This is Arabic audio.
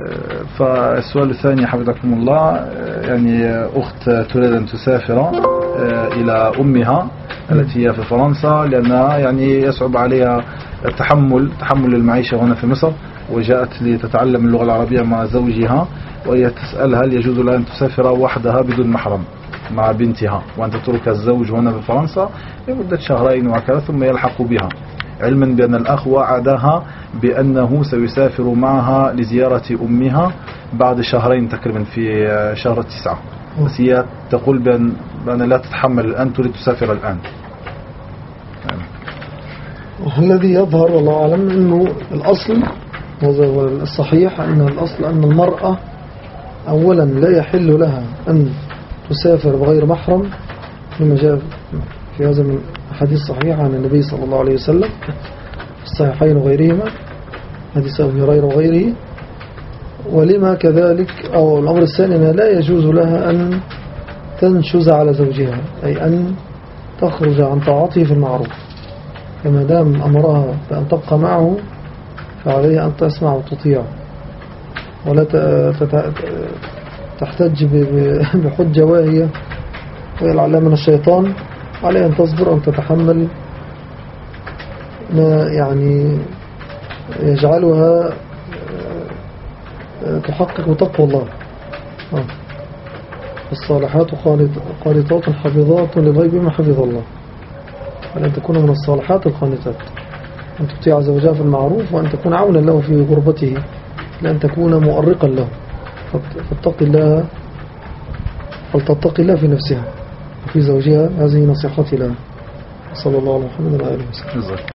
فالسؤال الثاني حفظكم الله، يعني أخت تريد أن تسافر إلى أمها التي هي في فرنسا، لأنها يعني يصعب عليها تحمل المعيشة هنا في مصر، وجاءت لتتعلم اللغة العربية مع زوجها، وهي تسأل هل يجوز لها أن تسافر وحدها بدون محرم مع بنتها، وأن تترك الزوج هنا في فرنسا لمدة شهرين وهكذا ثم يلحق بها، علما بأن الأخ وعدها بأنه سيسافر معها لزيارة أمها بعد شهرين تقريبا في شهر 9، بس هي تقول بأن لا تتحمل الآن، تريد تسافر الآن. الذي يظهر والله أعلم أنه الأصل هذا هو الصحيح، أن الأصل أن المرأة أولا لا يحل لها أن تسافر بغير محرم، لما جاء في هذا من حديث صحيح عن النبي صلى الله عليه وسلم في الصحيحين وغيرهما، حديث أبي هريرة وغيره. ولما كذلك أو الأمر الثاني أنها لا يجوز لها أن تنشز على زوجها، أي أن تخرج عن طاعته في المعروف، فما دام أمرها بأن تبقى معه فعليها أن تسمع وتطيع، ولا تحتج بحجة واهية ويلعلها من الشيطان، عليها أن تصبر أن تتحمل ما يعني يجعلها تحقق تقوى الله. الصالحات قانتات حافظات للغيب ما حفظ الله، وأن تكون من الصالحات القانتات، أن تطيع زوجها في المعروف، وأن تكون عونا له في غربته، لأن تكون مؤرقا له، فلتتقي الله في نفسها وفي زوجها. هذه نصيحتي لها. صلى الله عليه وسلم.